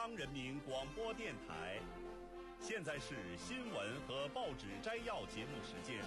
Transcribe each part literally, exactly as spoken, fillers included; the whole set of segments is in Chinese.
央人民广播电台。现在是新闻和报纸摘要节目时间。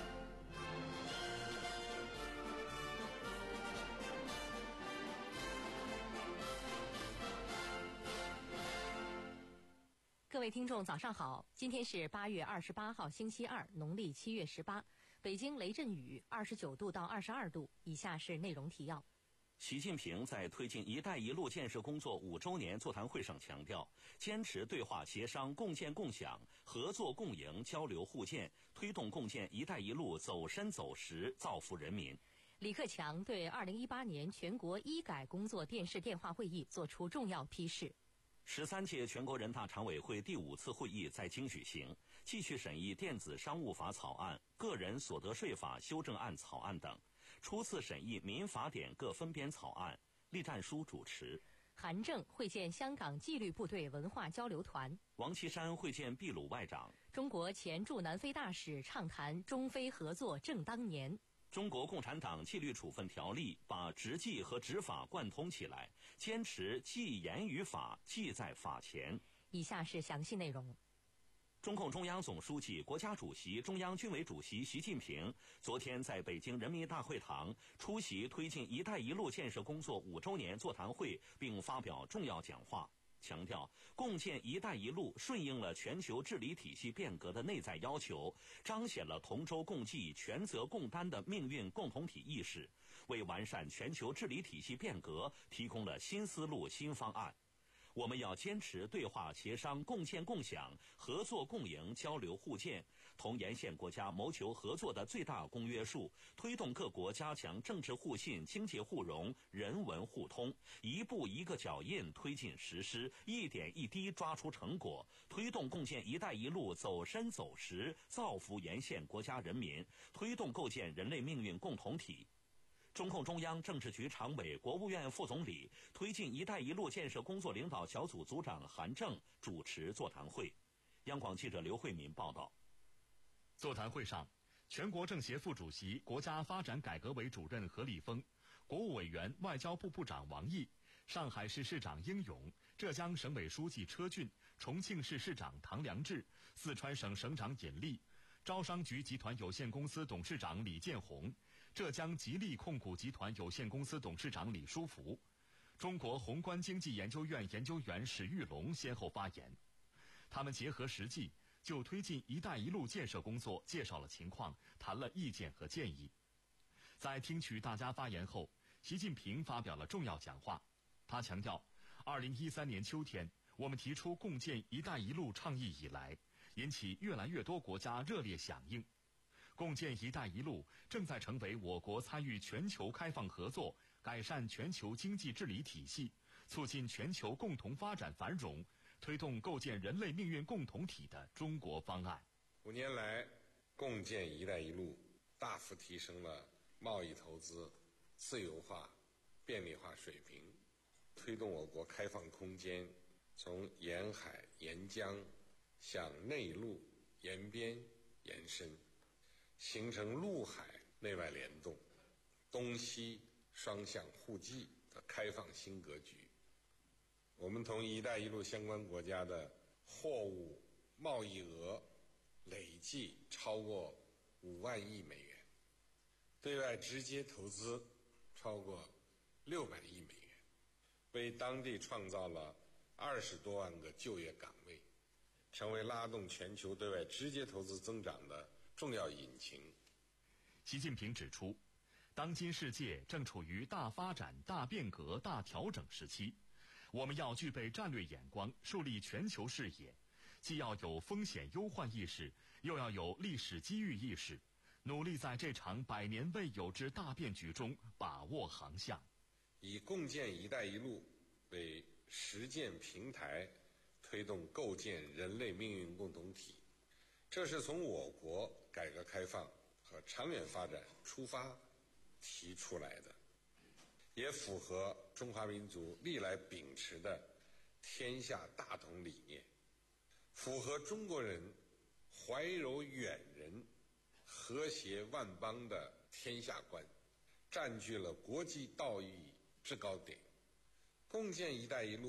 各位听众早上好，今天是八月二十八号星期二，农历七月十八，北京雷阵雨，二十九度到二十二度。以下是内容提要。 习近平在推进“一带一路”建设工作五周年座谈会上强调，坚持对话协商、共建共享、合作共赢、交流互鉴，推动共建“一带一路”走深走实，造福人民。 李克强对二零一八年全国医改工作电视电话会议作出重要批示。 十三届全国人大常委会第五次会议在京举行，继续审议电子商务法草案、个人所得税法修正案草案等，初次审议民法典各分编草案。栗战书主持。 韩正会见香港纪律部队文化交流团。 王岐山会见秘鲁外长。 中国前驻南非大使畅谈中非合作正当年。 中国共产党纪律处分条例把执纪和执法贯通起来，坚持纪严于法，纪在法前。 以下是详细内容。 中共中央总书记、国家主席、中央军委主席习近平昨天在北京人民大会堂出席推进“一带一路”建设工作五周年座谈会，并发表重要讲话，强调共建“一带一路”顺应了全球治理体系变革的内在要求，彰显了同舟共济、权责共担的命运共同体意识，为完善全球治理体系变革提供了新思路、新方案。我们要坚持对话协商、共建共享、合作共赢、交流互鉴，同沿线国家谋求合作的最大公约数，推动各国加强政治互信、经济互融、人文互通，一步一个脚印推进实施，一点一滴抓出成果，推动共建“一带一路”走深走实，造福沿线国家人民，推动构建人类命运共同体。中共中央政治局常委、国务院副总理、推进“一带一路”建设工作领导小组组长韩正主持座谈会。央广记者刘慧民报道。 座谈会上，全国政协副主席、国家发展改革委主任何立峰，国务委员、外交部部长王毅，上海市市长英勇，浙江省委书记车俊，重庆市市长唐良智，四川省省长尹力，招商局集团有限公司董事长李建宏，浙江吉利控股集团有限公司董事长李书福，中国宏观经济研究院研究员史玉龙先后发言。他们结合实际，就推进“一带一路”建设工作介绍了情况，谈了意见和建议。在听取大家发言后，习近平发表了重要讲话。他强调，二零一三年秋天，我们提出共建“一带一路”倡议以来，引起越来越多国家热烈响应。共建“一带一路”正在成为我国参与全球开放合作、改善全球经济治理体系、促进全球共同发展繁荣、推动构建人类命运共同体的中国方案。 五年来，共建“一带一路”大幅提升了贸易投资自由化、便利化水平，推动我国开放空间从沿海沿江向内陆沿边延伸，形成陆海内外联动、东西双向互济的开放新格局。我们同“一带一路”相关国家的货物贸易额累计超过五万亿美元，对外直接投资超过六百亿美元，为当地创造了二十多万个就业岗位，成为拉动全球对外直接投资增长的重要引擎。 习近平指出，当今世界正处于大发展、大变革、大调整时期，我们要具备战略眼光，树立全球视野，既要有风险忧患意识，又要有历史机遇意识，努力在这场百年未有之大变局中把握航向。 以共建“一带一路”为实践平台，推动构建人类命运共同体，这是从我国改革开放和长远发展出发提出来的，也符合中华民族历来秉持的天下大同理念，符合中国人怀柔远人、和谐万邦的天下观，占据了国际道义制高点。共建“一带一路”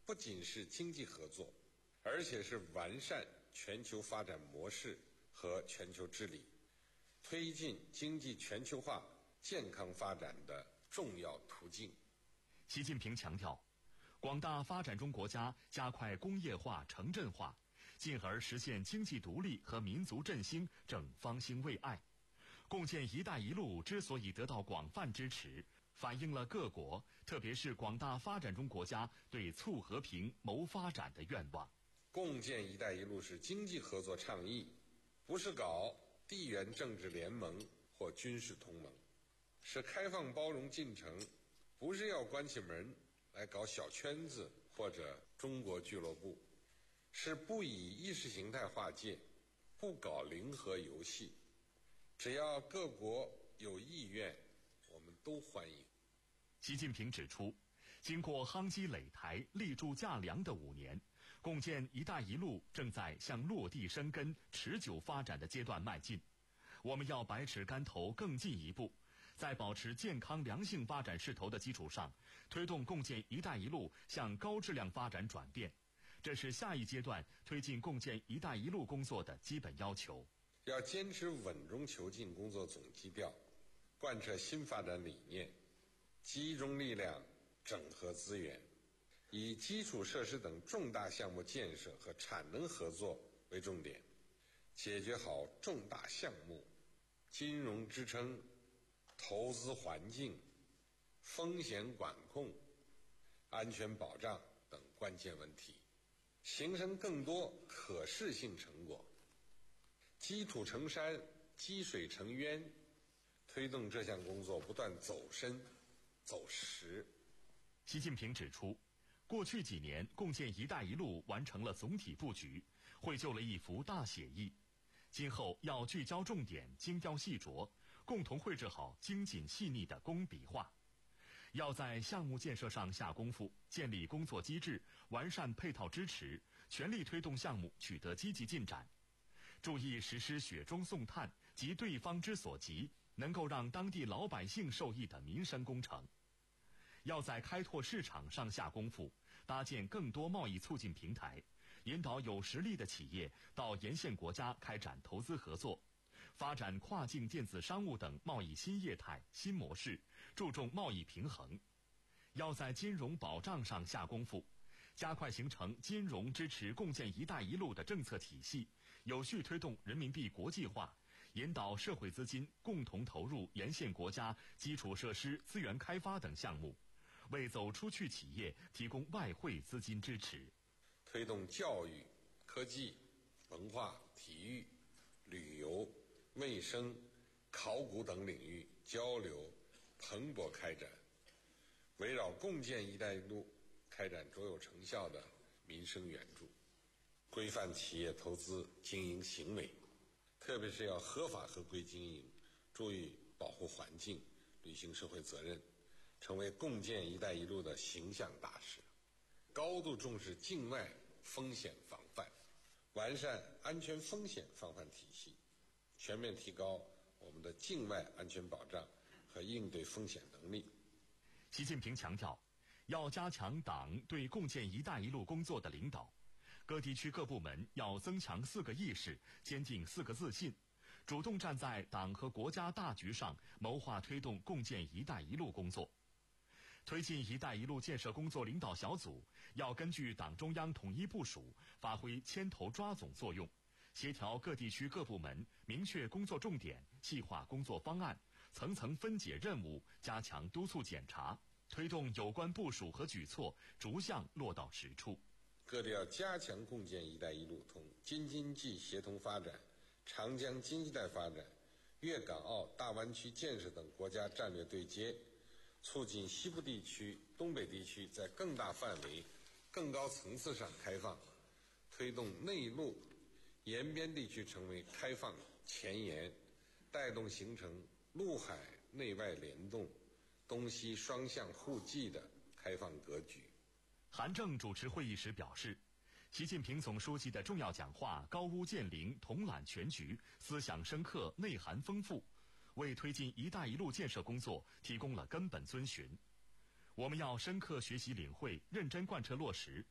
不仅是经济合作，而且是完善全球发展模式和全球治理，推进经济全球化、健康发展的重要途径。 习近平强调，广大发展中国家加快工业化、城镇化，进而实现经济独立和民族振兴正方兴未艾。共建“一带一路”之所以得到广泛支持，反映了各国，特别是广大发展中国家对促和平、谋发展的愿望。 共建“一带一路”是经济合作倡议，不是搞地缘政治联盟或军事同盟，是开放包容进程，不是要关起门来搞小圈子或者中国俱乐部，是不以意识形态划界，不搞零和游戏。只要各国有意愿，我们都欢迎。 习近平指出，经过夯基垒台、立柱架梁的五年，共建“一带一路”正在向落地生根、持久发展的阶段迈进。我们要百尺竿头更进一步，在保持健康良性发展势头的基础上，推动共建“一带一路”向高质量发展转变。这是下一阶段推进共建“一带一路”工作的基本要求。 要坚持稳中求进工作总基调，贯彻新发展理念，集中力量整合资源，以基础设施等重大项目建设和产能合作为重点，解决好重大项目、金融支撑、投资环境、风险管控、安全保障等关键问题，形成更多可视性成果。积土成山，积水成渊，推动这项工作不断走深、走实。 习近平指出，过去几年共建“一带一路”完成了总体布局，绘就了一幅大写意。今后要聚焦重点，精雕细琢，共同绘制好精谨细腻的工笔画。要在项目建设上下功夫，建立工作机制，完善配套支持，全力推动项目取得积极进展。注意实施雪中送炭及对方之所急，能够让当地老百姓受益的民生工程。要在开拓市场上下功夫，搭建更多贸易促进平台，引导有实力的企业到沿线国家开展投资合作，发展跨境电子商务等贸易新业态、新模式，注重贸易平衡。要在金融保障上下功夫，加快形成金融支持共建“一带一路”的政策体系，有序推动人民币国际化，引导社会资金共同投入沿线国家基础设施资源开发等项目，为走出去企业提供外汇资金支持。 推动教育、科技、文化、体育、旅游、卫生、考古等领域交流蓬勃开展，围绕共建“一带一路”开展卓有成效的民生援助，规范企业投资经营行为，特别是要合法合规经营，注意保护环境，履行社会责任，成为共建“一带一路”的形象大使。高度重视境外风险防范，完善安全风险防范体系，全面提高我们的境外安全保障和应对风险能力。 习近平强调，要加强党对共建“一带一路”工作的领导，各地区各部门要增强四个意识，坚定四个自信，主动站在党和国家大局上，谋划推动共建“一带一路”工作。推进“一带一路”建设工作领导小组要根据党中央统一部署，发挥牵头抓总作用，协调各地区各部门，明确工作重点，细化工作方案，层层分解任务，加强督促检查，推动有关部署和举措逐项落到实处。 各地要加强共建“一带一路”同京津冀协同发展、长江经济带发展、粤港澳大湾区建设等国家战略对接，促进西部地区、东北地区在更大范围、更高层次上开放，推动内陆、沿边地区成为开放前沿，带动形成陆海内外联动、东西双向互济的开放格局。 韩正主持会议时表示，习近平总书记的重要讲话高屋建瓴、统揽全局，思想深刻、内涵丰富，为推进“一带一路”建设工作提供了根本遵循。我们要深刻学习领会，认真贯彻落实，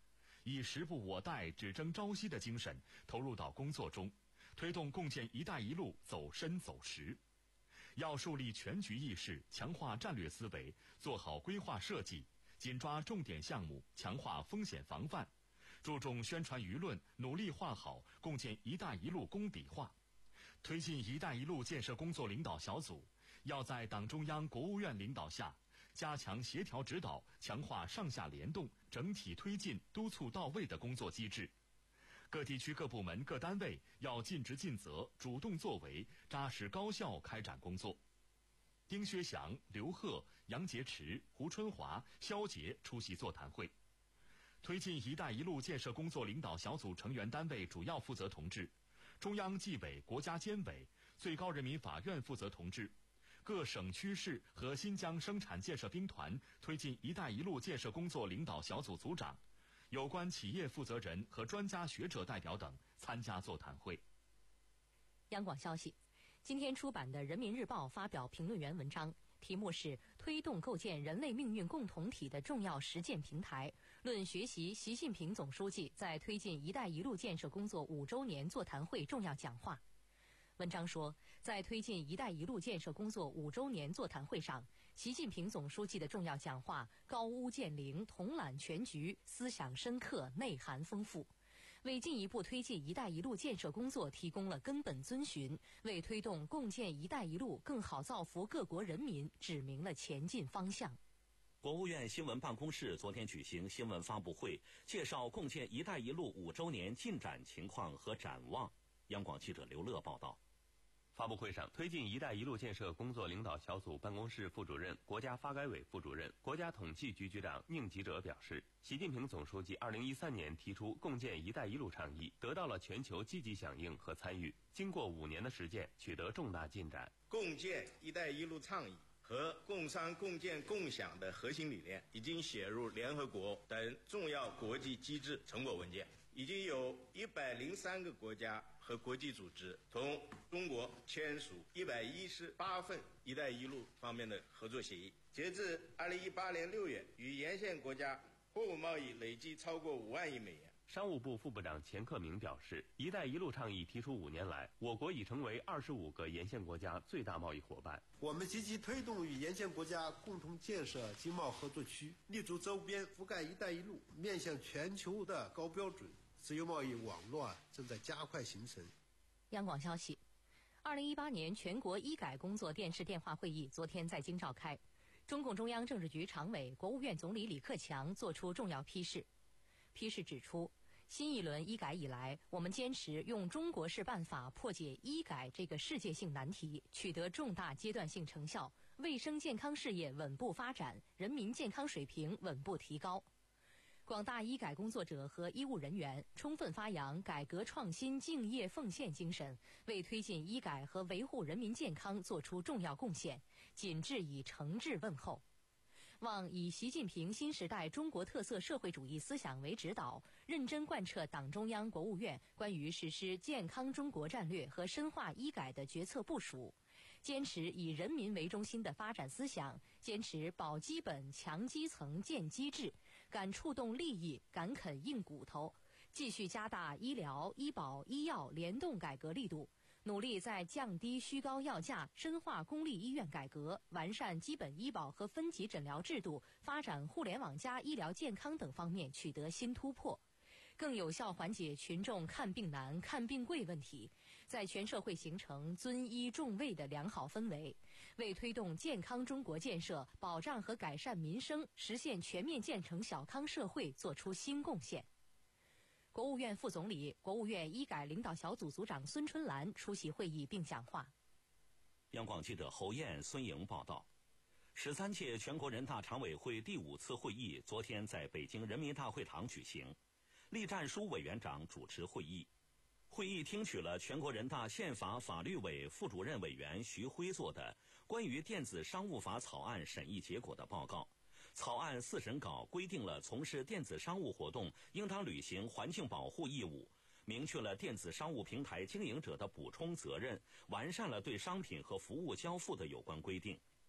以时不我待、只争朝夕的精神投入到工作中，推动共建“一带一路”走深走实。要树立全局意识，强化战略思维，做好规划设计，紧抓重点项目，强化风险防范，注重宣传舆论，努力画好共建“一带一路”工笔画。推进“一带一路”建设工作领导小组要在党中央、国务院领导下，加强协调指导，强化上下联动、整体推进、督促到位的工作机制。各地区各部门各单位要尽职尽责，主动作为，扎实高效开展工作。丁薛祥、刘鹤、杨洁篪、胡春华、肖捷出席座谈会。推进“一带一路”建设工作领导小组成员单位主要负责同志、中央纪委国家监委、最高人民法院负责同志、各省区市和新疆生产建设兵团推进“一带一路”建设工作领导小组组长、有关企业负责人和专家学者代表等参加座谈会。 央广消息，今天出版的《人民日报》发表评论员文章，题目是“推动构建人类命运共同体的重要实践平台”，论学习习近平总书记在推进“一带一路”建设工作五周年座谈会重要讲话。文章说，在推进“一带一路”建设工作五周年座谈会上，习近平总书记的重要讲话高屋建瓴、统揽全局，思想深刻、内涵丰富，为进一步推进“一带一路”建设工作提供了根本遵循，为推动共建“一带一路”更好造福各国人民指明了前进方向。 国务院新闻办公室昨天举行新闻发布会，介绍共建“一带一路”五周年进展情况和展望。央广记者刘乐报道。 发布会上，推进“一带一路”建设工作领导小组办公室副主任、国家发改委副主任、国家统计局局长宁吉喆表示，习近平总书记二零一三年提出共建“一带一路”倡议，得到了全球积极响应和参与，经过五年的实践，取得重大进展。 共建“一带一路”倡议和共商共建共享的核心理念已经写入联合国等重要国际机制成果文件，已经有一百零三个国家和国际组织同中国签署一百一十八份“一带一路”方面的合作协议。截至二零一八年六月，与沿线国家货物贸易累计超过五万亿美元。 商务部副部长钱克明表示，“一带一路”倡议提出五年来，我国已成为二十五个沿线国家最大贸易伙伴。 我们积极推动与沿线国家共同建设经贸合作区，立足周边，覆盖“一带一路”，面向全球的高标准自由贸易网络正在加快形成。 央广消息，二零一八年全国医改工作电视电话会议昨天在京召开，中共中央政治局常委、国务院总理李克强作出重要批示。批示指出，新一轮医改以来，我们坚持用中国式办法破解医改这个世界性难题，取得重大阶段性成效，卫生健康事业稳步发展，人民健康水平稳步提高。广大医改工作者和医务人员充分发扬改革创新敬业奉献精神，为推进医改和维护人民健康作出重要贡献，谨致以诚挚问候。望以习近平新时代中国特色社会主义思想为指导，认真贯彻党中央、国务院关于实施健康中国战略和深化医改的决策部署，坚持以人民为中心的发展思想，坚持保基本、强基层、建机制，敢触动利益，敢啃硬骨头，继续加大医疗、医保、医药联动改革力度，努力在降低虚高药价、深化公立医院改革、完善基本医保和分级诊疗制度、发展互联网加医疗健康等方面取得新突破，更有效缓解群众看病难、看病贵问题，在全社会形成尊医重卫的良好氛围，为推动健康中国建设、保障和改善民生、实现全面建成小康社会作出新贡献。国务院副总理、国务院医改领导小组组长孙春兰出席会议并讲话。 央广记者侯燕、孙莹报道。十三届全国人大常委会第五次会议昨天在北京人民大会堂举行，栗战书委员长主持会议。会议听取了全国人大宪法法律委副主任委员徐辉作的关于电子商务法草案审议结果的报告。草案四审稿规定了从事电子商务活动应当履行环境保护义务，明确了电子商务平台经营者的补充责任，完善了对商品和服务交付的有关规定。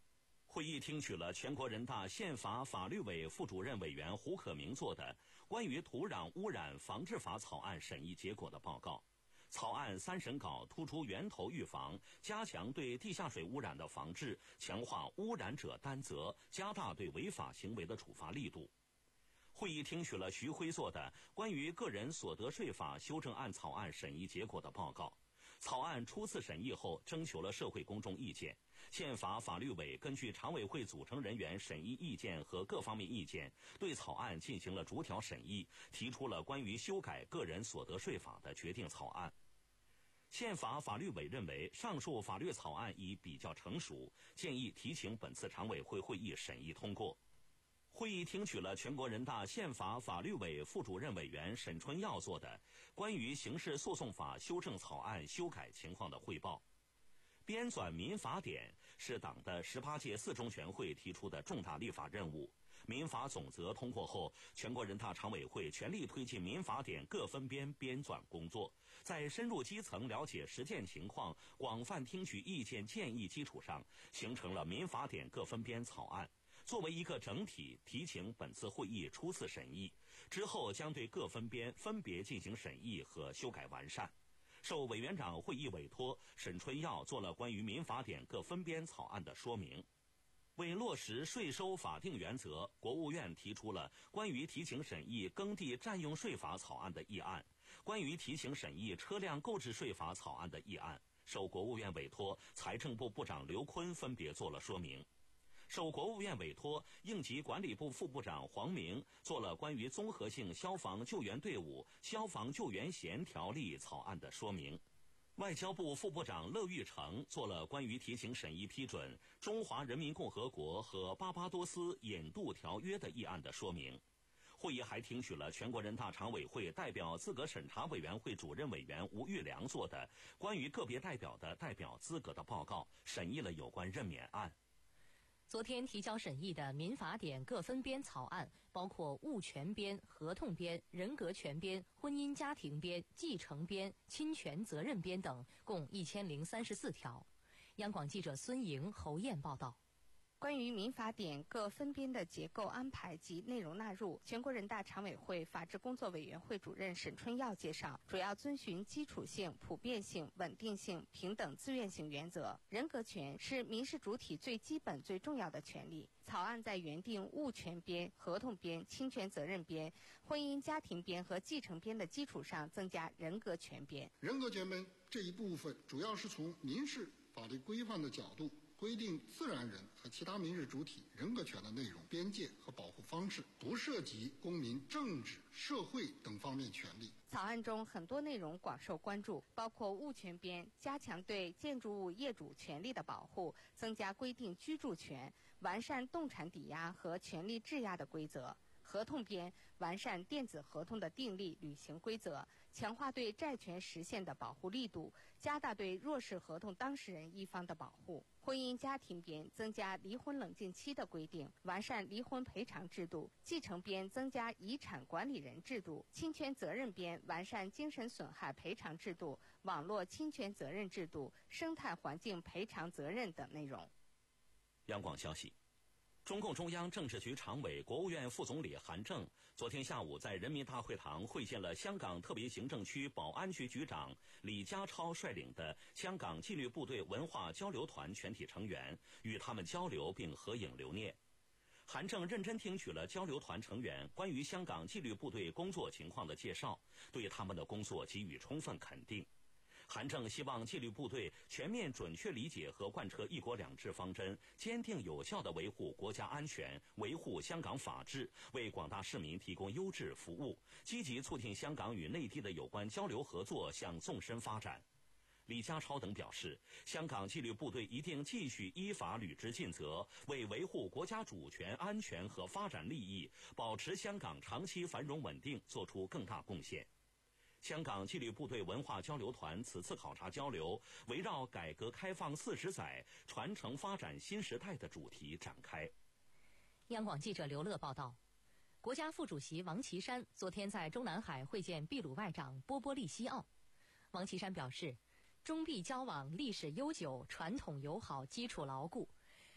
会议听取了全国人大宪法法律委副主任委员胡可明做的关于土壤污染防治法草案审议结果的报告。草案三审稿突出源头预防，加强对地下水污染的防治，强化污染者担责，加大对违法行为的处罚力度。会议听取了徐辉做的关于个人所得税法修正案草案审议结果的报告。草案初次审议后，征求了社会公众意见。宪法法律委根据常委会组成人员审议意见和各方面意见，对草案进行了逐条审议，提出了关于修改个人所得税法的决定草案。宪法法律委认为上述法律草案已比较成熟，建议提请本次常委会会议审议通过。会议听取了全国人大宪法法律委副主任委员沈春耀做的关于刑事诉讼法修正草案修改情况的汇报。编纂民法典是党的十八届四中全会提出的重大立法任务。民法总则通过后，全国人大常委会全力推进民法典各分编编纂工作，在深入基层了解实践情况、广泛听取意见建议基础上，形成了民法典各分编草案。作为一个整体，提请本次会议初次审议，之后将对各分编分别进行审议和修改完善。受委员长会议委托，沈春耀做了关于民法典各分编草案的说明。为落实税收法定原则，国务院提出了关于提请审议耕地占用税法草案的议案，关于提请审议车辆购置税法草案的议案。受国务院委托，财政部部长刘昆分别做了说明。受国务院委托，应急管理部副部长黄明做了关于综合性消防救援队伍消防救援衔条例草案的说明。外交部副部长乐玉成做了关于提请审议批准中华人民共和国和巴巴多斯引渡条约的议案的说明。会议还听取了全国人大常委会代表资格审查委员会主任委员吴玉良做的关于个别代表的代表资格的报告，审议了有关任免案。 昨天提交审议的民法典各分编草案，包括物权编、合同编、人格权编、婚姻家庭编、继承编、侵权责任编等，共一千零三十四条。央广记者孙莹、侯燕报道。 关于民法典各分编的结构安排及内容纳入，全国人大常委会法制工作委员会主任沈春耀介绍，主要遵循基础性、普遍性、稳定性、平等自愿性原则。人格权是民事主体最基本、最重要的权利。草案在原定物权编、合同编、侵权责任编、婚姻家庭编和继承编的基础上，增加人格权编。 人格权编这一部分主要是从民事法律规范的角度，规定自然人和其他民事主体人格权的内容、边界和保护方式，不涉及公民政治、社会等方面权利。 草案中很多内容广受关注，包括物权编加强对建筑物业主权利的保护，增加规定居住权，完善动产抵押和权利质押的规则；合同编完善电子合同的订立履行规则，强化对债权实现的保护力度，加大对弱势合同当事人一方的保护；婚姻家庭编增加离婚冷静期的规定，完善离婚赔偿制度；继承编增加遗产管理人制度；侵权责任编完善精神损害赔偿制度、网络侵权责任制度、生态环境赔偿责任等内容。 央广消息，中共中央政治局常委、国务院副总理韩正昨天下午在人民大会堂会见了香港特别行政区保安局局长李家超率领的香港纪律部队文化交流团全体成员，与他们交流并合影留念。韩正认真听取了交流团成员关于香港纪律部队工作情况的介绍，对他们的工作给予充分肯定。韩正希望纪律部队全面准确理解和贯彻一国两制方针，坚定有效地维护国家安全，维护香港法治，为广大市民提供优质服务，积极促进香港与内地的有关交流合作向纵深发展。李家超等表示，香港纪律部队一定继续依法履职尽责，为维护国家主权、安全和发展利益，保持香港长期繁荣稳定做出更大贡献。香港纪律部队文化交流团此次考察交流围绕改革开放四十载传承发展新时代的主题展开。 央广记者刘乐报道，国家副主席王岐山昨天在中南海会见秘鲁外长波波利西奥。王岐山表示，中秘交往历史悠久，传统友好，基础牢固。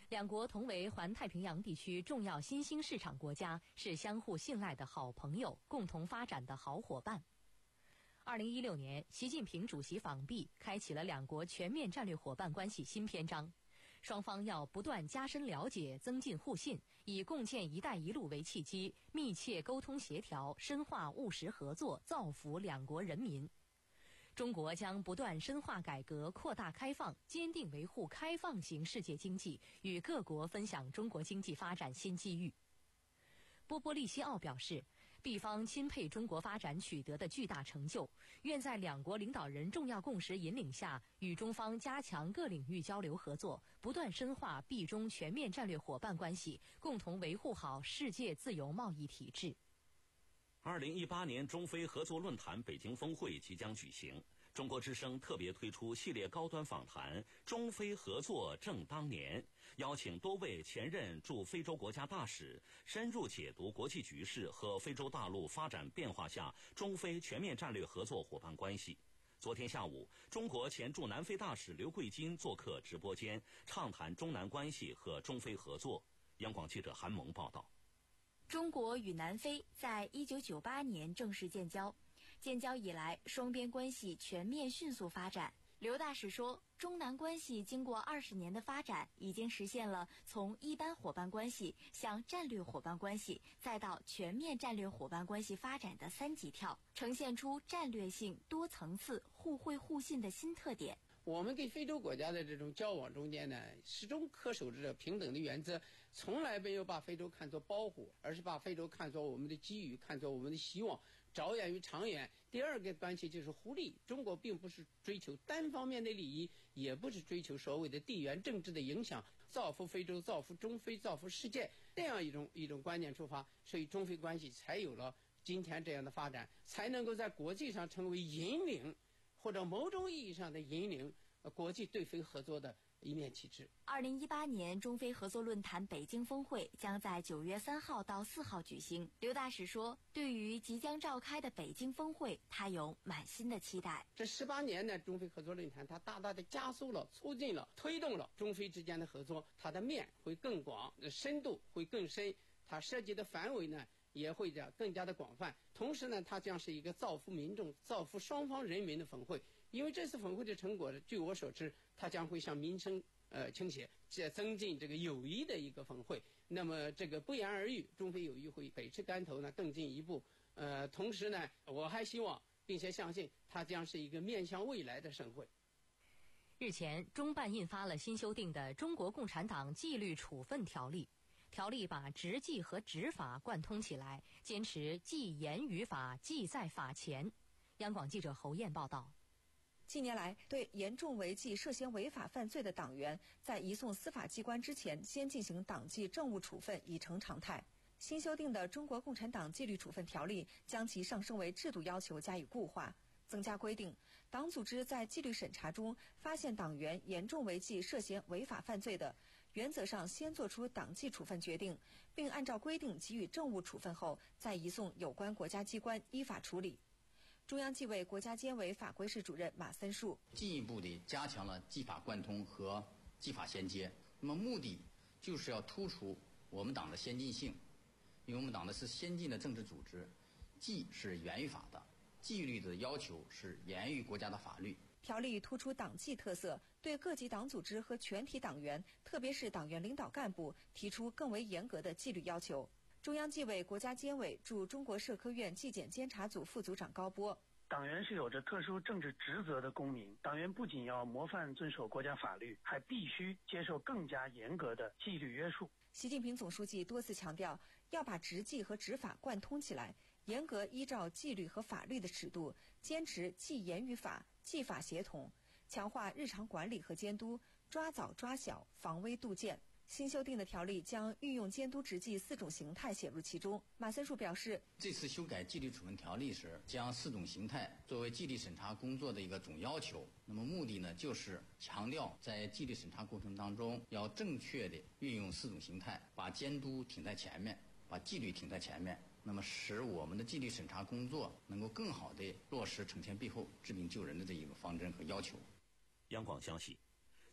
两国同为环太平洋地区重要新兴市场国家，是相互信赖的好朋友，共同发展的好伙伴。二零一六年，习近平主席访毕，开启了两国全面战略伙伴关系新篇章。双方要不断加深了解，增进互信，以共建“一带一路”为契机，密切沟通协调，深化务实合作，造福两国人民。中国将不断深化改革，扩大开放，坚定维护开放型世界经济，与各国分享中国经济发展新机遇。波波利西奥表示，毕方钦佩中国发展取得的巨大成就，愿在两国领导人重要共识引领下，与中方加强各领域交流合作，不断深化毕中全面战略伙伴关系，共同维护好世界自由贸易体制。 二零一八年中非合作论坛北京峰会即将举行，中国之声特别推出系列高端访谈《中非合作正当年》，邀请多位前任驻非洲国家大使，深入解读国际局势和非洲大陆发展变化下中非全面战略合作伙伴关系。昨天下午，中国前驻南非大使刘桂金做客直播间，畅谈中南关系和中非合作。央广记者韩萌报道。 中国与南非在一九九八年正式建交，建交以来，双边关系全面迅速发展。刘大使说，中南关系经过二十年的发展，已经实现了从一般伙伴关系向战略伙伴关系，再到全面战略伙伴关系发展的三级跳，呈现出战略性、多层次、互惠互信的新特点。 我们跟非洲国家的这种交往中间呢，始终恪守着平等的原则，从来没有把非洲看作包袱，而是把非洲看作我们的机遇，看作我们的希望，着眼于长远。第二个关系就是互利，中国并不是追求单方面的利益，也不是追求所谓的地缘政治的影响，造福非洲、造福中非、造福世界这样一种一种观念出发，所以中非关系才有了今天这样的发展，才能够在国际上成为引领，或者某种意义上的引领国际对非合作的一面旗帜。 二零一八年中非合作论坛北京峰会将在九月三号到四号举行。刘大使说，对于即将召开的北京峰会，他有满心的期待。 这十八年的中非合作论坛，它大大的加速了、促进了、推动了中非之间的合作，它的面会更广，深度会更深，它涉及的范围呢也会更加的广泛。同时呢，它将是一个造福民众、造福双方人民的峰会。因为这次峰会的成果，据我所知，它将会向民生呃倾斜，这增进这个友谊的一个峰会。那么这个不言而喻，中非友谊会北至竿头呢更进一步。呃，同时呢，我还希望并且相信，它将是一个面向未来的盛会。 日前，中办印发了新修订的《中国共产党纪律处分条例》，条例把执纪和执法贯通起来，坚持纪严于法，纪在法前。央广记者侯燕报道。 近年来，对严重违纪、涉嫌违法犯罪的党员，在移送司法机关之前，先进行党纪政务处分已成常态。新修订的《中国共产党纪律处分条例》将其上升为制度要求加以固化，增加规定，党组织在纪律审查中发现党员严重违纪、涉嫌违法犯罪的，原则上先作出党纪处分决定，并按照规定给予政务处分后，再移送有关国家机关依法处理。中央纪委国家监委法规室主任马森树进一步地加强了纪法贯通和纪法衔接，那么目的就是要突出我们党的先进性，因为我们党的是先进的政治组织，纪是源于法的，纪律的要求是严于国家的法律。 条例突出党纪特色，对各级党组织和全体党员，特别是党员领导干部提出更为严格的纪律要求。中央纪委国家监委驻中国社科院纪检监察组副组长高波： 党员是有着特殊政治职责的公民，党员不仅要模范遵守国家法律，还必须接受更加严格的纪律约束。 习近平总书记多次强调，要把执纪和执法贯通起来，严格依照纪律和法律的尺度，坚持纪严于法、纪法协同，强化日常管理和监督，抓早抓小，防微杜渐。新修订的条例将运用监督执纪四种形态写入其中。马森树表示， 这次修改纪律处分条例时，将四种形态作为纪律审查工作的一个总要求。那么目的呢，就是强调在纪律审查过程当中，要正确地运用四种形态，把监督挺在前面，把纪律挺在前面，那么使我们的纪律审查工作能够更好地落实惩前毖后、治病救人的这一个方针和要求。 央广消息，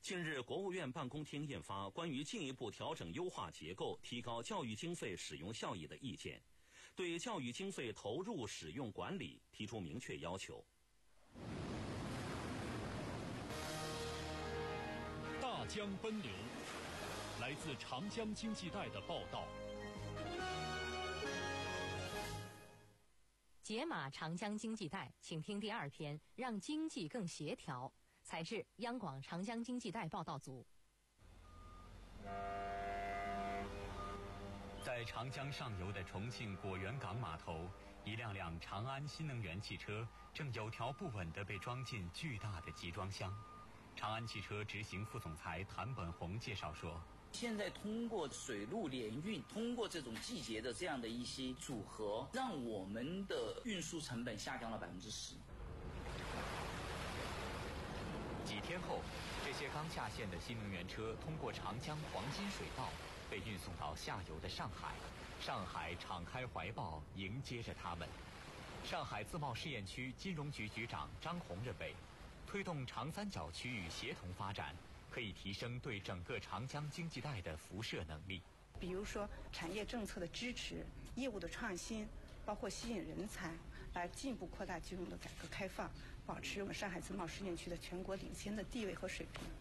近日，国务院办公厅印发关于进一步调整优化结构、提高教育经费使用效益的意见，对教育经费投入使用管理提出明确要求。 大江奔流，来自长江经济带的报道。 解码长江经济带，请听第二篇，让经济更协调。采自央广长江经济带报道组。 在长江上游的重庆果园港码头，一辆辆长安新能源汽车正有条不紊地被装进巨大的集装箱。长安汽车执行副总裁谭本红介绍说， 现在通过水陆联运，通过这种季节的这样的一些组合，让我们的运输成本下降了百分之十。 几天后，这些刚下线的新能源车通过长江黄金水道被运送到下游的上海。上海敞开怀抱迎接着他们。上海自贸试验区金融局局长张红认为，推动长三角区域协同发展，可以提升对整个长江经济带的辐射能力。 比如说产业政策的支持、业务的创新，包括吸引人才，来进一步扩大金融的改革开放，保持我们上海自贸试验区的全国领先的地位和水平。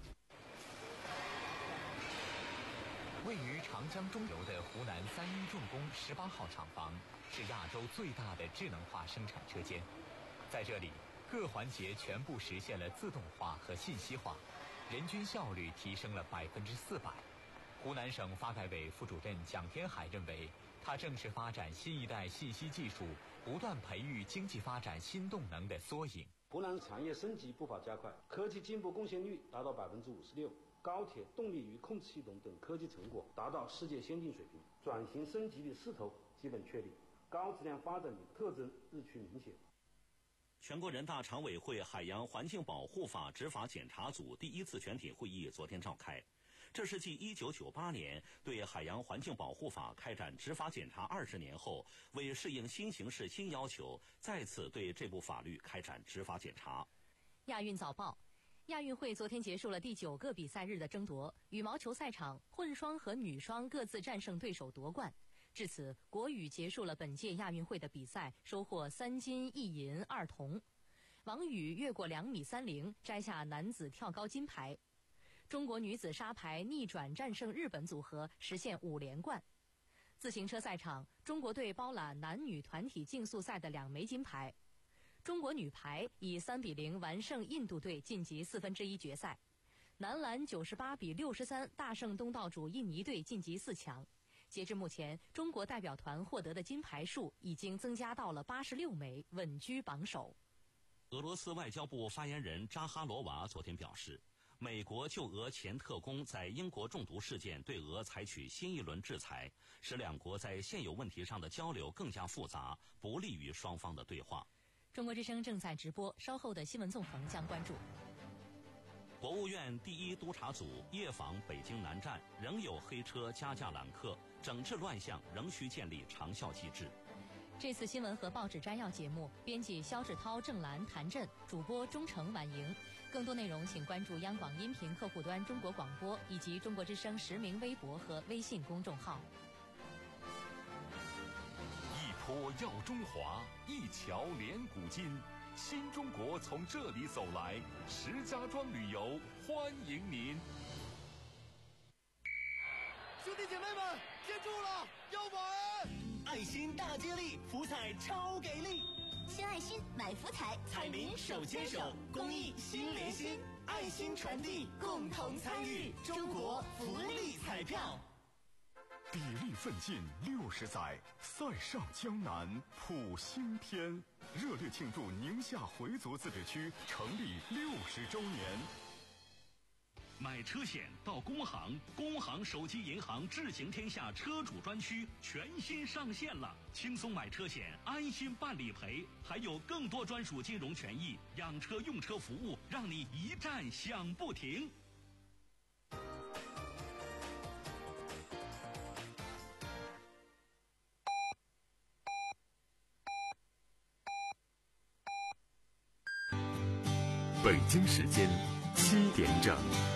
位于长江中游的湖南三一重工十八号厂房是亚洲最大的智能化生产车间，在这里，各环节全部实现了自动化和信息化，人均效率提升了百分之四百。湖南省发改委副主任蒋天海认为，它正是发展新一代信息技术、不断培育经济发展新动能的缩影。 湖南产业升级步伐加快，科技进步贡献率达到百分之五十六，高铁动力与控制系统等科技成果达到世界先进水平，转型升级的势头基本确立，高质量发展的特征日趋明显。 全国人大常委会海洋环境保护法执法检查组第一次全体会议昨天召开。这是继一九九八年对海洋环境保护法开展执法检查二十年后，为适应新形势新要求，再次对这部法律开展执法检查。 亚运早报，亚运会昨天结束了第九个比赛日的争夺，羽毛球赛场混双和女双各自战胜对手夺冠。至此，国羽结束了本届亚运会的比赛，收获三金一银二铜。王宇越过两米三零，摘下男子跳高金牌。中国女子沙排逆转战胜日本组合，实现五连冠。自行车赛场，中国队包揽男女团体竞速赛的两枚金牌。中国女排以三比零完胜印度队，晋级四分之一决赛。男篮九十八比六十三大胜东道主印尼队，晋级四强。截至目前，中国代表团获得的金牌数已经增加到了八十六枚，稳居榜首。 俄罗斯外交部发言人扎哈罗娃昨天表示，美国就俄前特工在英国中毒事件对俄采取新一轮制裁，使两国在现有问题上的交流更加复杂，不利于双方的对话。 中国之声正在直播，稍后的新闻纵横将关注。 国务院第一督察组夜访北京南站，仍有黑车加价揽客，整治乱象仍需建立长效机制。 这次新闻和报纸摘要节目，编辑肖志涛、郑兰、谭震，主播钟诚、婉莹。更多内容请关注央广音频客户端中国广播以及中国之声实名微博和微信公众号。 一坡耀中华，一桥连古今，新中国从这里走来。石家庄旅游欢迎您。 兄弟姐妹们，接住了，要买！爱心大接力，福彩超给力！ 献爱心，买福彩，彩民手牵手，公益心连心，爱心传递，共同参与，中国福利彩票。 砥砺奋进六十载，塞上江南谱新篇。热烈庆祝宁夏回族自治区成立六十周年。 买车险到工行，工行手机银行智行天下车主专区全新上线了，轻松买车险，安心办理赔，还有更多专属金融权益，养车用车服务，让你一站享不停。 北京时间七点整。